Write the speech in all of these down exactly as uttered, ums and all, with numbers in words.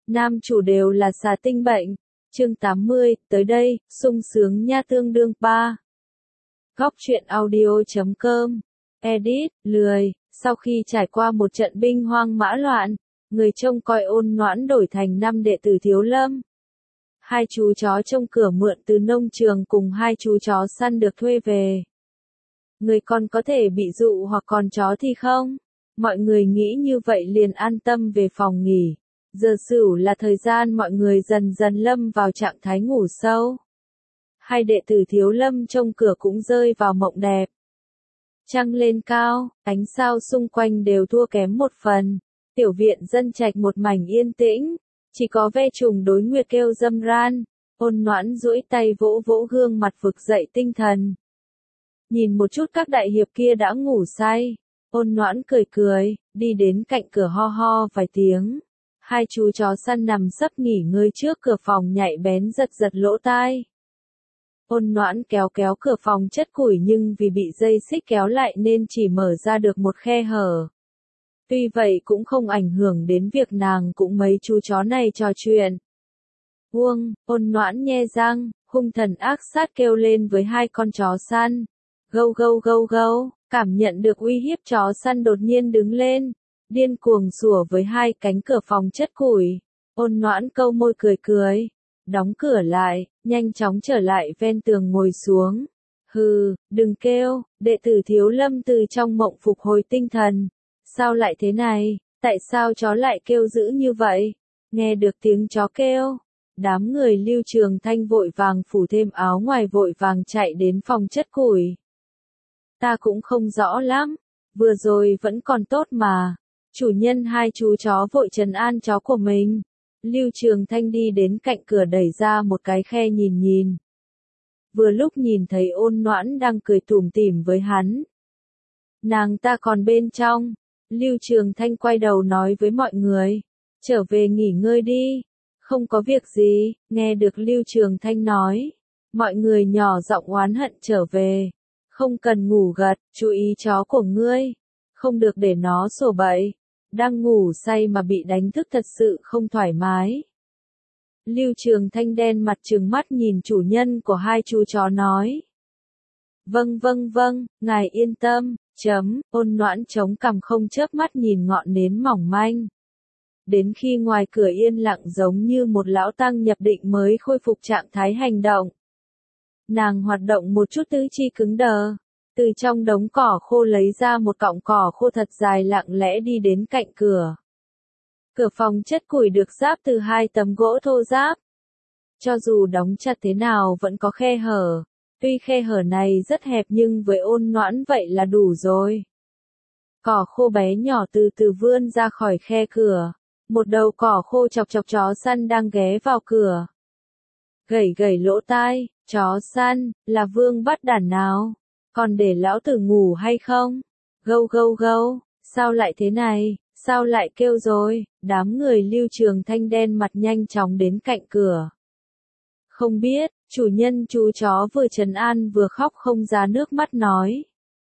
nam chủ đều là xà tinh bệnh. Chương tám mươi, tới đây, sung sướng nha tương đương ba. Góc truyện audio chấm com. Edit, lười, sau khi trải qua một trận binh hoang mã loạn, người trông coi Ôn Noãn đổi thành năm đệ tử Thiếu Lâm. Hai chú chó trông cửa mượn từ nông trường cùng hai chú chó săn được thuê về. Người còn có thể bị dụ hoặc còn chó thì không. Mọi người nghĩ như vậy liền an tâm về phòng nghỉ. Giờ sửu là thời gian mọi người dần dần lâm vào trạng thái ngủ sâu. Hai đệ tử Thiếu Lâm trông cửa cũng rơi vào mộng đẹp. Trăng lên cao, ánh sao xung quanh đều thua kém một phần. Tiểu viện dân trạch một mảnh yên tĩnh, chỉ có ve trùng đối nguyệt kêu râm ran. Ôn Noãn duỗi tay vỗ vỗ gương mặt vực dậy tinh thần. Nhìn một chút các đại hiệp kia đã ngủ say. Ôn Noãn cười cười, đi đến cạnh cửa ho ho vài tiếng. Hai chú chó săn nằm sấp nghỉ ngơi trước cửa phòng nhạy bén giật giật lỗ tai. Ôn Noãn kéo kéo cửa phòng chất củi nhưng vì bị dây xích kéo lại nên chỉ mở ra được một khe hở. Tuy vậy cũng không ảnh hưởng đến việc nàng cũng mấy chú chó này trò chuyện. Uông, Ôn Noãn nhe răng, hung thần ác sát kêu lên với hai con chó săn. Gâu gâu gâu gâu, cảm nhận được uy hiếp chó săn đột nhiên đứng lên. Điên cuồng sủa với hai cánh cửa phòng chất củi. Ôn Noãn câu môi cười cười. Đóng cửa lại, nhanh chóng trở lại ven tường ngồi xuống. Hừ, đừng kêu, đệ tử Thiếu Lâm từ trong mộng phục hồi tinh thần. Sao lại thế này, tại sao chó lại kêu dữ như vậy? Nghe được tiếng chó kêu. Đám người Lưu Trường Thanh vội vàng phủ thêm áo ngoài vội vàng chạy đến phòng chất củi. Ta cũng không rõ lắm, vừa rồi vẫn còn tốt mà. Chủ nhân hai chú chó vội trấn an chó của mình. Lưu Trường Thanh đi đến cạnh cửa đẩy ra một cái khe nhìn nhìn. Vừa lúc nhìn thấy Ôn Noãn đang cười tủm tỉm với hắn. Nàng ta còn bên trong. Lưu Trường Thanh quay đầu nói với mọi người. Trở về nghỉ ngơi đi. Không có việc gì, nghe được Lưu Trường Thanh nói. Mọi người nhỏ giọng oán hận trở về. Không cần ngủ gật, chú ý chó của ngươi. Không được để nó sổ bậy. Đang ngủ say mà bị đánh thức thật sự không thoải mái. Lưu Trường Thanh đen mặt trừng mắt nhìn chủ nhân của hai chú chó nói. Vâng vâng vâng, ngài yên tâm, chấm, Ôn Noãn chống cằm không chớp mắt nhìn ngọn nến mỏng manh. Đến khi ngoài cửa yên lặng giống như một lão tăng nhập định mới khôi phục trạng thái hành động. Nàng hoạt động một chút tứ chi cứng đờ. Từ trong đống cỏ khô lấy ra một cọng cỏ khô thật dài lặng lẽ đi đến cạnh cửa. Cửa phòng chất củi được giáp từ hai tấm gỗ thô ráp. Cho dù đóng chặt thế nào vẫn có khe hở. Tuy khe hở này rất hẹp nhưng với Ôn Noãn vậy là đủ rồi. Cỏ khô bé nhỏ từ từ vươn ra khỏi khe cửa. Một đầu cỏ khô chọc chọc chó săn đang ghé vào cửa. Gẩy gẩy lỗ tai, chó săn, là vương bắt đản nào? Còn để lão tử ngủ hay không? Gâu gâu gâu, sao lại thế này, sao lại kêu rồi? Đám người Lưu Trường Thanh đen mặt nhanh chóng đến cạnh cửa. Không biết, chủ nhân chú chó vừa trấn an vừa khóc không ra nước mắt nói.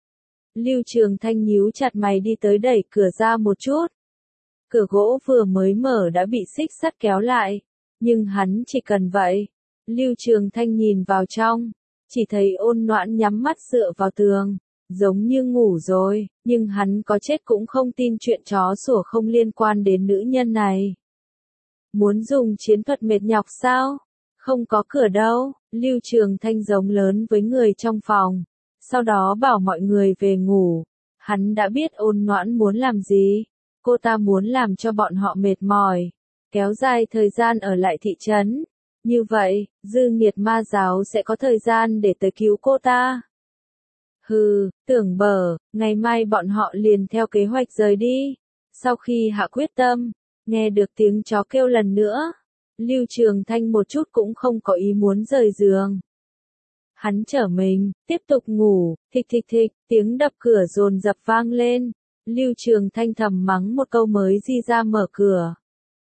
Lưu Trường Thanh nhíu chặt mày đi tới đẩy cửa ra một chút. Cửa gỗ vừa mới mở đã bị xích sắt kéo lại, nhưng hắn chỉ cần vậy. Lưu Trường Thanh nhìn vào trong. Chỉ thấy Ôn Noãn nhắm mắt dựa vào tường, giống như ngủ rồi, nhưng hắn có chết cũng không tin chuyện chó sủa không liên quan đến nữ nhân này. Muốn dùng chiến thuật mệt nhọc sao? Không có cửa đâu, Lưu Trường Thanh giống lớn với người trong phòng, sau đó bảo mọi người về ngủ. Hắn đã biết Ôn Noãn muốn làm gì, cô ta muốn làm cho bọn họ mệt mỏi, kéo dài thời gian ở lại thị trấn. Như vậy, Dư Nghiệt Ma giáo sẽ có thời gian để tới cứu cô ta. Hừ, tưởng bở, ngày mai bọn họ liền theo kế hoạch rời đi. Sau khi hạ quyết tâm, nghe được tiếng chó kêu lần nữa, Lưu Trường Thanh một chút cũng không có ý muốn rời giường. Hắn trở mình, tiếp tục ngủ, thịch thịch thịch, tiếng đập cửa dồn dập vang lên. Lưu Trường Thanh thầm mắng một câu mới di ra mở cửa.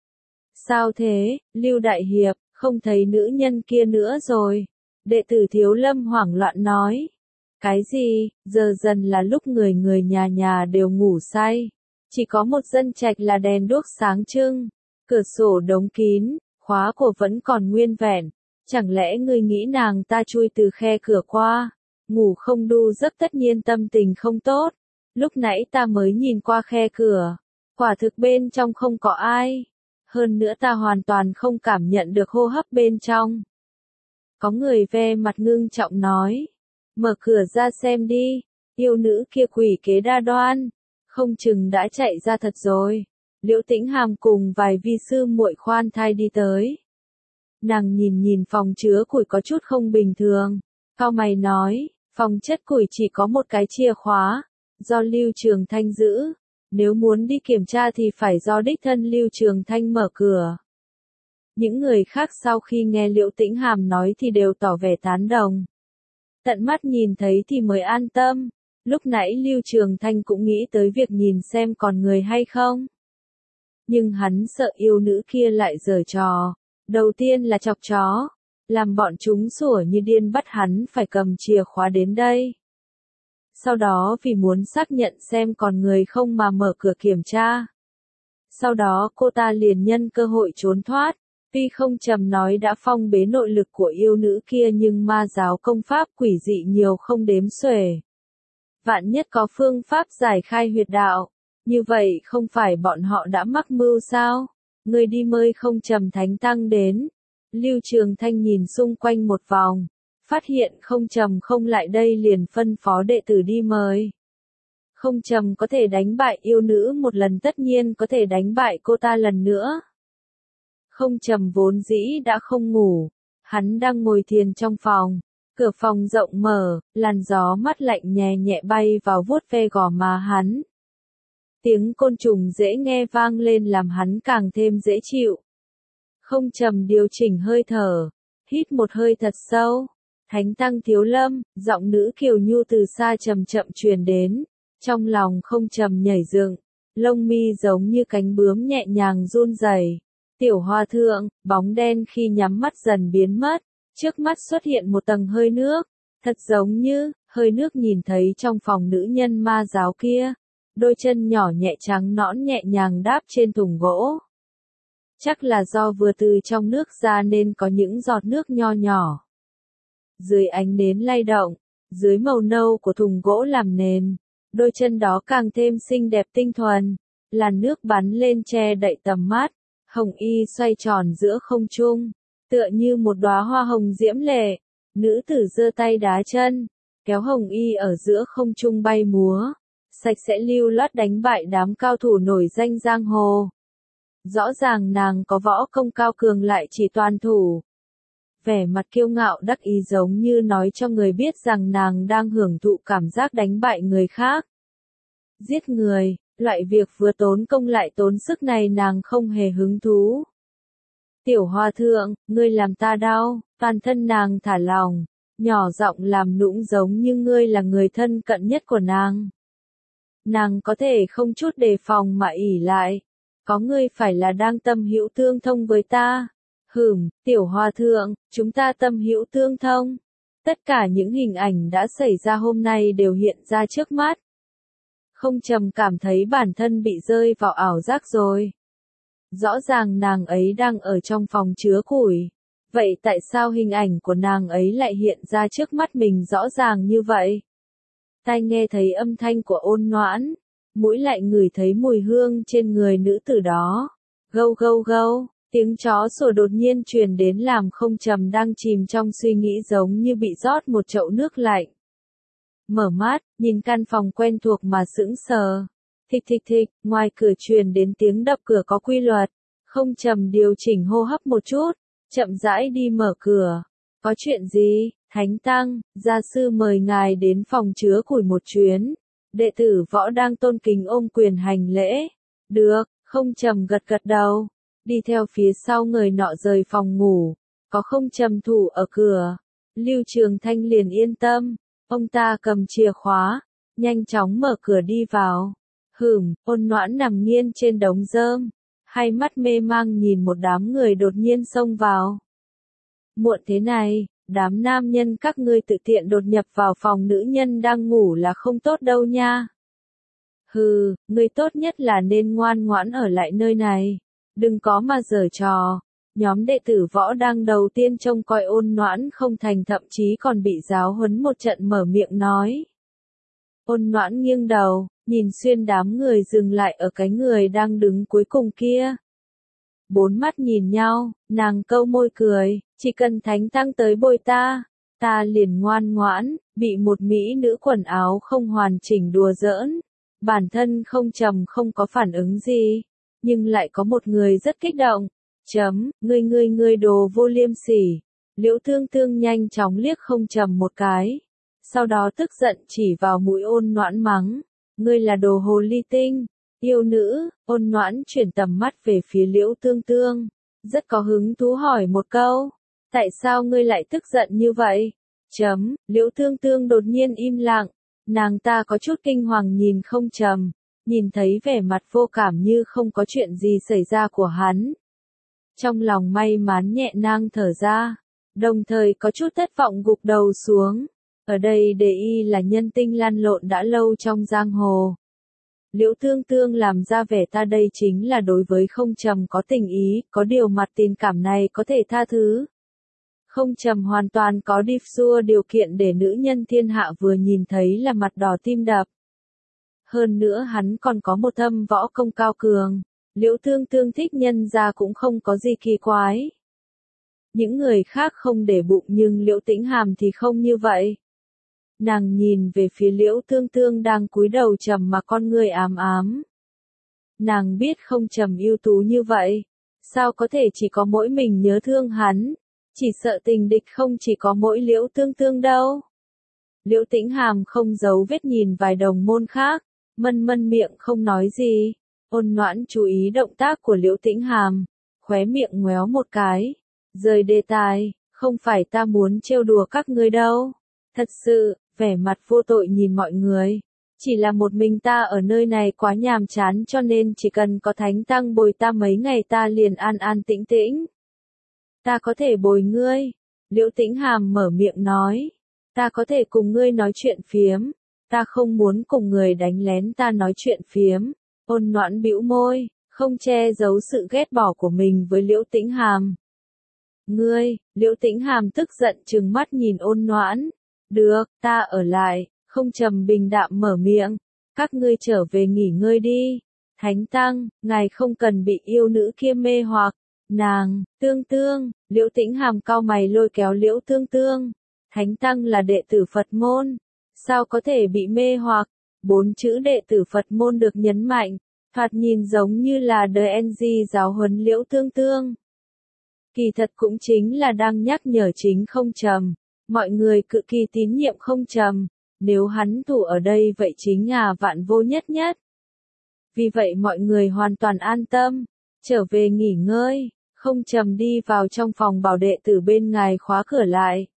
Sao thế, Lưu Đại Hiệp? Không thấy nữ nhân kia nữa rồi. Đệ tử Thiếu Lâm hoảng loạn nói. Cái gì, giờ dần là lúc người người nhà nhà đều ngủ say. Chỉ có một dân trạch là đèn đuốc sáng trưng. Cửa sổ đóng kín, khóa cổ vẫn còn nguyên vẹn. Chẳng lẽ ngươi nghĩ nàng ta chui từ khe cửa qua? Ngủ không đu giấc tất nhiên tâm tình không tốt. Lúc nãy ta mới nhìn qua khe cửa. Quả thực bên trong không có ai. Hơn nữa ta hoàn toàn không cảm nhận được hô hấp bên trong. Có người ve mặt ngưng trọng nói. Mở cửa ra xem đi. Yêu nữ kia quỷ kế đa đoan. Không chừng đã chạy ra thật rồi. Liễu Tĩnh Hàm cùng vài vi sư muội khoan thai đi tới. Nàng nhìn nhìn phòng chứa củi có chút không bình thường. Cau mày nói, phòng chất củi chỉ có một cái chìa khóa, do Lưu Trường Thanh giữ. Nếu muốn đi kiểm tra thì phải do đích thân Lưu Trường Thanh mở cửa. Những người khác sau khi nghe Liễu Tĩnh Hàm nói thì đều tỏ vẻ tán đồng. Tận mắt nhìn thấy thì mới an tâm. Lúc nãy Lưu Trường Thanh cũng nghĩ tới việc nhìn xem còn người hay không. Nhưng hắn sợ yêu nữ kia lại giở trò. Đầu tiên là chọc chó, làm bọn chúng sủa như điên bắt hắn phải cầm chìa khóa đến đây. Sau đó vì muốn xác nhận xem còn người không mà mở cửa kiểm tra. Sau đó cô ta liền nhân cơ hội trốn thoát, tuy không trầm nói đã phong bế nội lực của yêu nữ kia nhưng ma giáo công pháp quỷ dị nhiều không đếm xuể. Vạn nhất có phương pháp giải khai huyệt đạo, như vậy không phải bọn họ đã mắc mưu sao? Người đi mời không trầm thánh tăng đến. Lưu Trường Thanh nhìn xung quanh một vòng, phát hiện không trầm không lại đây liền phân phó đệ tử đi mời. Không trầm có thể đánh bại yêu nữ một lần tất nhiên có thể đánh bại cô ta lần nữa. Không trầm vốn dĩ đã không ngủ, hắn đang ngồi thiền trong phòng, cửa phòng rộng mở, làn gió mát lạnh nhẹ nhẹ bay vào vuốt ve gò má hắn. Tiếng côn trùng dễ nghe vang lên làm hắn càng thêm dễ chịu. Không trầm điều chỉnh hơi thở, hít một hơi thật sâu. Thánh tăng Thiếu Lâm, giọng nữ kiều nhu từ xa chậm chậm truyền đến. Trong lòng không trầm nhảy dựng, lông mi giống như cánh bướm nhẹ nhàng run rẩy. Tiểu Hòa Thượng, bóng đen khi nhắm mắt dần biến mất, trước mắt xuất hiện một tầng hơi nước, thật giống như hơi nước nhìn thấy trong phòng nữ nhân ma giáo kia. Đôi chân nhỏ nhẹ trắng nõn nhẹ nhàng đáp trên thùng gỗ. Chắc là do vừa từ trong nước ra nên có những giọt nước nho nhỏ. Dưới ánh nến lay động, dưới màu nâu của thùng gỗ làm nền, đôi chân đó càng thêm xinh đẹp tinh thuần. Làn nước bắn lên che đậy tầm mắt, hồng y xoay tròn giữa không trung, tựa như một đóa hoa hồng diễm lệ. Nữ tử giơ tay đá chân, kéo hồng y ở giữa không trung bay múa. Sạch sẽ lưu loát đánh bại đám cao thủ nổi danh giang hồ. Rõ ràng nàng có võ công cao cường lại chỉ toàn thủ. Vẻ mặt kiêu ngạo đắc ý giống như nói cho người biết rằng nàng đang hưởng thụ cảm giác đánh bại người khác. Giết người, loại việc vừa tốn công lại tốn sức này nàng không hề hứng thú. Tiểu Hòa Thượng, ngươi làm ta đau, toàn thân nàng thả lỏng, nhỏ giọng làm nũng giống như ngươi là người thân cận nhất của nàng. Nàng có thể không chút đề phòng mà ỷ lại. Có ngươi phải là đang tâm hữu tương thông với ta. Hửm, Tiểu Hòa Thượng, chúng ta tâm hữu tương thông. Tất cả những hình ảnh đã xảy ra hôm nay đều hiện ra trước mắt. Không trầm cảm thấy bản thân bị rơi vào ảo giác rồi. Rõ ràng nàng ấy đang ở trong phòng chứa củi. Vậy tại sao hình ảnh của nàng ấy lại hiện ra trước mắt mình rõ ràng như vậy? Tai nghe thấy âm thanh của Ôn Noãn, mũi lại ngửi thấy mùi hương trên người nữ tử đó. Gâu gâu gâu, tiếng chó sủa đột nhiên truyền đến làm không trầm đang chìm trong suy nghĩ giống như bị rót một chậu nước lạnh. Mở mắt, nhìn căn phòng quen thuộc mà sững sờ. Thịch thịch thịch, ngoài cửa truyền đến tiếng đập cửa có quy luật. Không trầm điều chỉnh hô hấp một chút, chậm rãi đi mở cửa. Có chuyện gì? Thánh Tăng, gia sư mời ngài đến phòng chứa củi một chuyến. Đệ tử võ đang tôn kính ôm quyền hành lễ. Được, không trầm gật gật đầu. Đi theo phía sau người nọ rời phòng ngủ. Có không trầm thủ ở cửa. Lưu Trường Thanh liền yên tâm. Ông ta cầm chìa khóa, nhanh chóng mở cửa đi vào. Hửm, Ôn Noãn nằm nghiêng trên đống rơm. Hai mắt mê mang nhìn một đám người đột nhiên xông vào. Muộn thế này. Đám nam nhân các ngươi tự tiện đột nhập vào phòng nữ nhân đang ngủ là không tốt đâu nha. Hừ, ngươi tốt nhất là nên ngoan ngoãn ở lại nơi này. Đừng có mà giở trò. Nhóm đệ tử võ đang đầu tiên trông coi Ôn Noãn không thành, thậm chí còn bị giáo huấn một trận, mở miệng nói. Ôn Noãn nghiêng đầu, nhìn xuyên đám người dừng lại ở cái người đang đứng cuối cùng kia. Bốn mắt nhìn nhau, nàng câu môi cười, chỉ cần thánh tăng tới bồi ta, ta liền ngoan ngoãn. Bị một mỹ nữ quần áo không hoàn chỉnh đùa giỡn. Bản thân không trầm không có phản ứng gì, nhưng lại có một người rất kích động. Chấm, ngươi ngươi ngươi đồ vô liêm sỉ. Liễu Thương Thương nhanh chóng liếc không trầm một cái. Sau đó tức giận chỉ vào mũi Ôn Noãn mắng. Ngươi là đồ hồ ly tinh. Yêu nữ. Ôn Noãn chuyển tầm mắt về phía Liễu Thương Thương. Rất có hứng thú hỏi một câu. Tại sao ngươi lại tức giận như vậy? Chấm, Liễu Thương Thương đột nhiên im lặng. Nàng ta có chút kinh hoàng nhìn không trầm. Nhìn thấy vẻ mặt vô cảm như không có chuyện gì xảy ra của hắn. Trong lòng may mắn nhẹ nang thở ra. Đồng thời có chút thất vọng gục đầu xuống. Ở đây để y là nhân tinh lăn lộn đã lâu trong giang hồ. Liễu Thương Thương làm ra vẻ ta đây chính là đối với không trầm có tình ý, có điều mặt tình cảm này có thể tha thứ. Không trầm hoàn toàn có đi xua điều kiện để nữ nhân thiên hạ vừa nhìn thấy là mặt đỏ tim đập. Hơn nữa hắn còn có một thâm võ công cao cường. Liễu Thương Thương thích nhân ra cũng không có gì kỳ quái. Những người khác không để bụng nhưng Liễu Tĩnh Hàm thì không như vậy. Nàng nhìn về phía Liễu Thương Thương đang cúi đầu trầm mà con người ám ám. Nàng biết không trầm ưu tú như vậy. Sao có thể chỉ có mỗi mình nhớ thương hắn. Chỉ sợ tình địch không chỉ có mỗi Liễu Thương Thương đâu. Liễu Tĩnh Hàm không giấu vết nhìn vài đồng môn khác. Mân mân miệng không nói gì. Ôn Noãn chú ý động tác của Liễu Tĩnh Hàm. Khóe miệng ngoéo một cái. Rời đề tài. Không phải ta muốn trêu đùa các ngươi đâu. Thật sự, vẻ mặt vô tội nhìn mọi người. Chỉ là một mình ta ở nơi này quá nhàm chán cho nên chỉ cần có thánh tăng bồi ta mấy ngày ta liền an an tĩnh tĩnh. Ta có thể bồi ngươi. Liễu Tĩnh Hàm mở miệng nói. Ta có thể cùng ngươi nói chuyện phiếm. Ta không muốn cùng người đánh lén ta nói chuyện phiếm. Ôn Noãn bĩu môi, không che giấu sự ghét bỏ của mình với Liễu Tĩnh Hàm. Ngươi, Liễu Tĩnh Hàm tức giận trừng mắt nhìn Ôn Noãn. Được, ta ở lại. Không trầm bình đạm mở miệng. Các ngươi trở về nghỉ ngơi đi. Thánh tăng, ngài không cần bị yêu nữ kia mê hoặc. Nàng, Tương Tương, Liễu Tĩnh Hàm cau mày lôi kéo Liễu Tương Tương. Thánh tăng là đệ tử Phật môn. Sao có thể bị mê hoặc? Bốn chữ đệ tử Phật môn được nhấn mạnh. Thoạt nhìn giống như là đê en giê giáo huấn Liễu Tương Tương. Kỳ thật cũng chính là đang nhắc nhở chính không trầm. Mọi người cực kỳ tín nhiệm không trầm. Nếu hắn thủ ở đây vậy chính là vạn vô nhất nhất. Vì vậy mọi người hoàn toàn an tâm. Trở về nghỉ ngơi. Không trầm đi vào trong phòng bảo đệ tử bên ngài khóa cửa lại.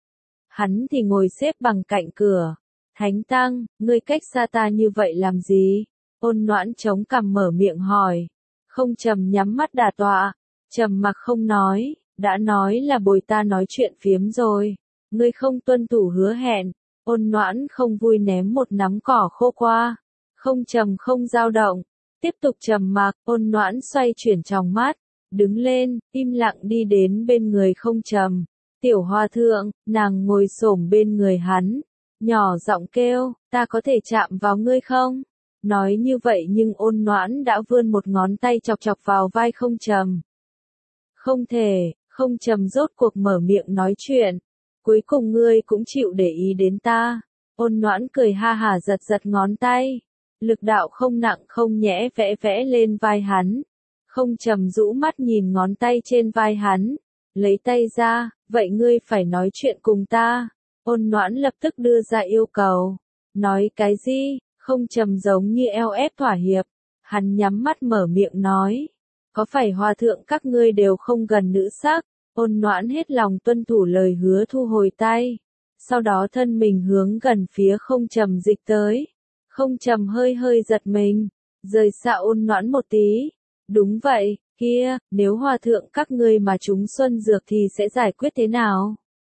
Hắn thì ngồi xếp bằng cạnh cửa. Thánh tăng, ngươi cách xa ta như vậy làm gì? Ôn Noãn chống cằm mở miệng hỏi. Không trầm nhắm mắt đả tọa. Trầm mặc không nói. Đã nói là bồi ta nói chuyện phiếm rồi. Ngươi không tuân thủ hứa hẹn. Ôn Noãn không vui ném một nắm cỏ khô qua. Không trầm không dao động. Tiếp tục trầm mặc. Ôn Noãn xoay chuyển tròng mắt. Đứng lên, im lặng đi đến bên người không trầm. Tiểu Hòa Thượng, nàng ngồi xổm bên người hắn. Nhỏ giọng kêu, ta có thể chạm vào ngươi không? Nói như vậy nhưng Ôn Noãn đã vươn một ngón tay chọc chọc vào vai không trầm. Không thể, không trầm rốt cuộc mở miệng nói chuyện. Cuối cùng ngươi cũng chịu để ý đến ta. Ôn Noãn cười ha hả giật giật ngón tay. Lực đạo không nặng không nhẹ vẽ vẽ lên vai hắn. Không trầm rũ mắt nhìn ngón tay trên vai hắn. Lấy tay ra, vậy ngươi phải nói chuyện cùng ta. Ôn Noãn lập tức đưa ra yêu cầu. Nói cái gì? Không trầm giống như eo ép thỏa hiệp. Hắn nhắm mắt mở miệng nói. Có phải hòa thượng các ngươi đều không gần nữ sắc? Ôn Noãn hết lòng tuân thủ lời hứa thu hồi tay. Sau đó thân mình hướng gần phía không trầm dịch tới. Không trầm hơi hơi giật mình. Rời xa Ôn Noãn một tí. Đúng vậy, kia, nếu hòa thượng các ngươi mà trúng xuân dược thì sẽ giải quyết thế nào?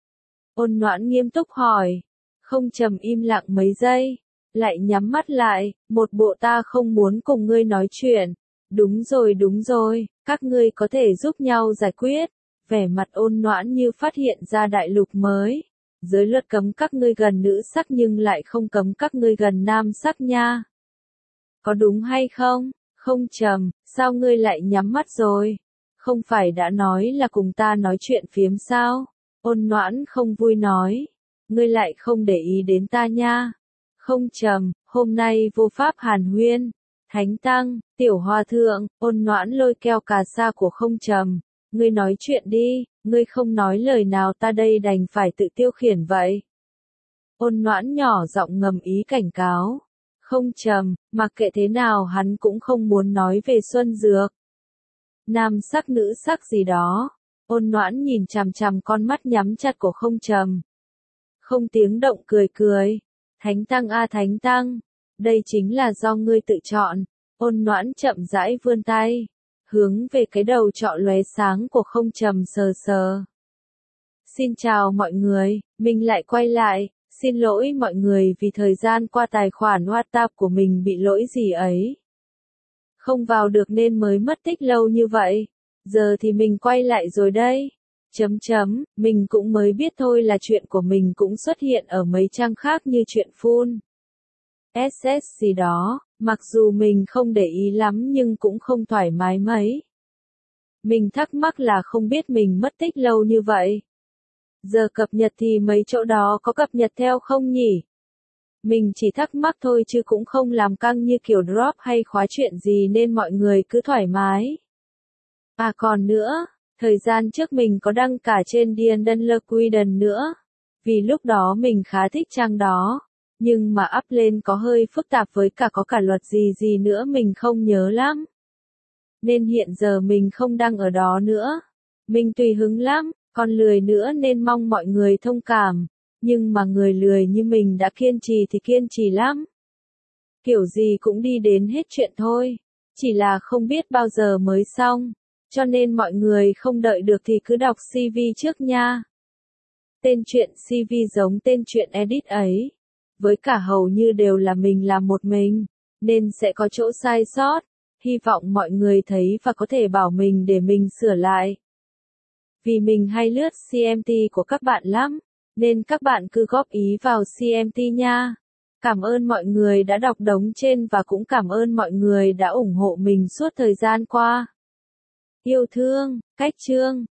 Ôn Noãn nghiêm túc hỏi. Không trầm im lặng mấy giây. Lại nhắm mắt lại, một bộ ta không muốn cùng ngươi nói chuyện. Đúng rồi đúng rồi, các ngươi có thể giúp nhau giải quyết. Vẻ mặt ôn noãn như phát hiện ra đại lục mới. Giới luật cấm các ngươi gần nữ sắc nhưng lại không cấm các ngươi gần nam sắc nha. Có đúng hay không? Không Trầm, sao ngươi lại nhắm mắt rồi? Không phải đã nói là cùng ta nói chuyện phiếm sao? Ôn noãn không vui nói. Ngươi lại không để ý đến ta nha. Không Trầm, hôm nay vô pháp hàn huyên. Thánh tăng, tiểu hòa thượng, ôn noãn lôi keo cà sa của Không Trầm. Ngươi nói chuyện đi, ngươi không nói lời nào ta đây đành phải tự tiêu khiển vậy. Ôn noãn nhỏ giọng ngầm ý cảnh cáo. Không Trầm, mặc kệ thế nào hắn cũng không muốn nói về Xuân Dược. Nam sắc nữ sắc gì đó. Ôn noãn nhìn chằm chằm con mắt nhắm chặt của Không Trầm. Không tiếng động cười cười. Thánh tăng a thánh tăng. Đây chính là do ngươi tự chọn. Ôn noãn chậm rãi vươn tay. Hướng về cái đầu trọ lóe sáng của Không Trầm sờ sờ. Xin chào mọi người, mình lại quay lại. Xin lỗi mọi người vì thời gian qua tài khoản WhatsApp của mình bị lỗi gì ấy. Không vào được nên mới mất tích lâu như vậy. Giờ thì mình quay lại rồi đây. Chấm chấm, mình cũng mới biết thôi là chuyện của mình cũng xuất hiện ở mấy trang khác như chuyện full. ét ét gì đó, mặc dù mình không để ý lắm nhưng cũng không thoải mái mấy. Mình thắc mắc là không biết mình mất tích lâu như vậy. Giờ cập nhật thì mấy chỗ đó có cập nhật theo không nhỉ? Mình chỉ thắc mắc thôi chứ cũng không làm căng như kiểu drop hay khóa chuyện gì nên mọi người cứ thoải mái. À còn nữa, thời gian trước mình có đăng cả trên Diendon Lequiden nữa. Vì lúc đó mình khá thích trang đó. Nhưng mà up lên có hơi phức tạp với cả có cả luật gì gì nữa mình không nhớ lắm. Nên hiện giờ mình không đăng ở đó nữa. Mình tùy hứng lắm, còn lười nữa nên mong mọi người thông cảm. Nhưng mà người lười như mình đã kiên trì thì kiên trì lắm. Kiểu gì cũng đi đến hết chuyện thôi. Chỉ là không biết bao giờ mới xong. Cho nên mọi người không đợi được thì cứ đọc xê vê trước nha. Tên truyện xê vê giống tên truyện edit ấy. Với cả hầu như đều là mình làm một mình. Nên sẽ có chỗ sai sót. Hy vọng mọi người thấy và có thể bảo mình để mình sửa lại. Vì mình hay lướt xê em tê của các bạn lắm. Nên các bạn cứ góp ý vào xê em tê nha. Cảm ơn mọi người đã đọc đống trên và cũng cảm ơn mọi người đã ủng hộ mình suốt thời gian qua. Yêu thương, Cách Chương.